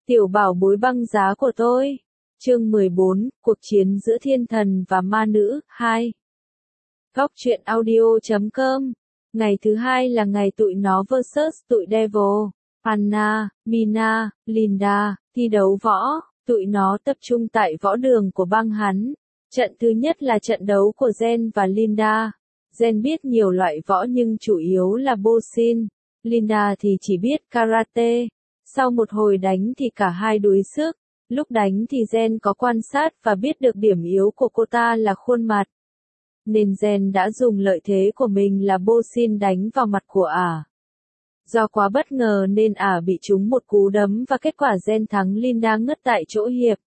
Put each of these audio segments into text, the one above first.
Tiểu bảo bối băng giá của tôi. Chương 14, cuộc chiến giữa thiên thần và ma nữ, 2. Góc truyện audio.com. Ngày thứ hai là ngày tụi nó versus tụi Devil. Anna, Mina, Linda, thi đấu võ. Tụi nó tập trung tại võ đường của bang hắn. Trận thứ nhất là trận đấu của Jen và Linda. Jen biết nhiều loại võ nhưng chủ yếu là boxing. Linda thì chỉ biết karate. Sau một hồi đánh thì cả hai đuối sức. Lúc đánh thì Jen có quan sát và biết được điểm yếu của cô ta là khuôn mặt. Nên Jen đã dùng lợi thế của mình là boxing đánh vào mặt của ả. Do quá bất ngờ nên ả bị trúng một cú đấm và kết quả Jen thắng Linda ngất tại chỗ hiệp.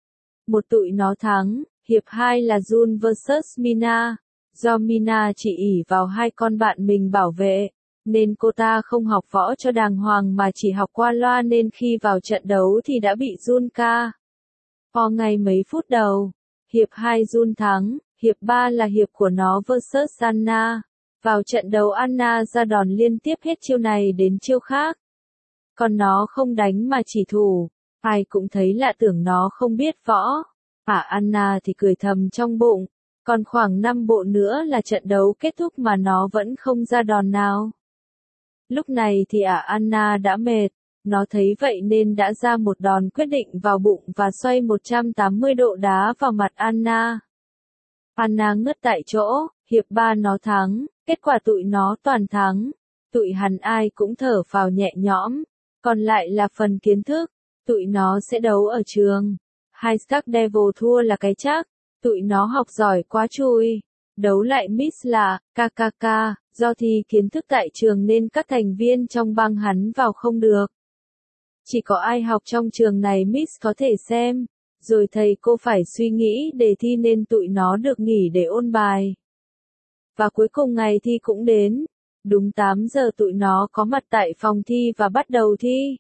Một tụi nó thắng, hiệp 2 là Jun vs Mina. Do Mina chỉ ỷ vào hai con bạn mình bảo vệ, nên cô ta không học võ cho đàng hoàng mà chỉ học qua loa nên khi vào trận đấu thì đã bị Jun ca. Ngay mấy phút đầu, hiệp 2 Jun thắng, hiệp 3 là hiệp của nó vs Anna. Vào trận đấu Anna ra đòn liên tiếp hết chiêu này đến chiêu khác. Còn nó không đánh mà chỉ thủ, ai cũng thấy lạ tưởng nó không biết võ. Anna thì cười thầm trong bụng, còn khoảng 5 bộ nữa là trận đấu kết thúc mà nó vẫn không ra đòn nào. Lúc này thì Anna đã mệt, nó thấy vậy nên đã ra một đòn quyết định vào bụng và xoay 180 độ đá vào mặt Anna. Anna ngất tại chỗ, hiệp 3 nó thắng, kết quả tụi nó toàn thắng. Tụi hắn ai cũng thở phào nhẹ nhõm, còn lại là phần kiến thức, tụi nó sẽ đấu ở trường. Hai Stark Devil thua là cái chắc, tụi nó học giỏi quá chùi. Đấu lại Miss là, KKK, do thi kiến thức tại trường nên các thành viên trong bang hắn vào không được. Chỉ có ai học trong trường này Miss có thể xem, rồi thầy cô phải suy nghĩ đề thi nên tụi nó được nghỉ để ôn bài. Và cuối cùng ngày thi cũng đến, đúng 8 giờ tụi nó có mặt tại phòng thi và bắt đầu thi.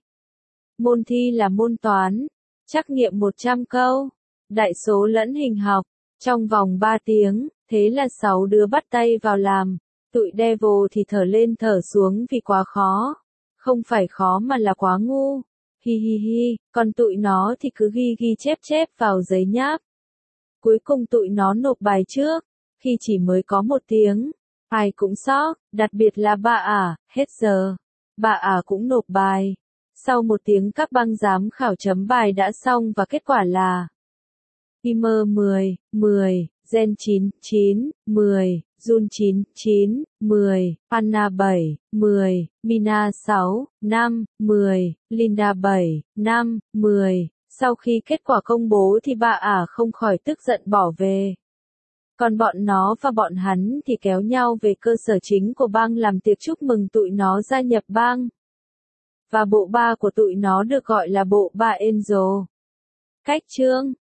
Môn thi là môn toán, trắc nghiệm 100 câu, đại số lẫn hình học, trong vòng 3 tiếng. Thế là 6 đứa bắt tay vào làm, tụi Devil thì thở lên thở xuống vì quá khó. Không phải khó mà là quá ngu. Hi hi hi, còn tụi nó thì cứ ghi chép vào giấy nháp. Cuối cùng tụi nó nộp bài trước, khi chỉ mới có 1 tiếng. Ai cũng sốc, đặc biệt là bà hết giờ. Bà cũng nộp bài. Sau 1 tiếng các bang giám khảo chấm bài đã xong và kết quả là Imer 10, 10. Jen 9, 9, 10, Jun 9, 9, 10, Anna 7, 10, Mina 6, 5, 10, Linda 7, 5, 10. Sau khi kết quả công bố thì bà không khỏi tức giận bỏ về. Còn bọn nó và bọn hắn thì kéo nhau về cơ sở chính của bang làm tiệc chúc mừng tụi nó gia nhập bang. Và bộ ba của tụi nó được gọi là bộ ba Angel. Cách chương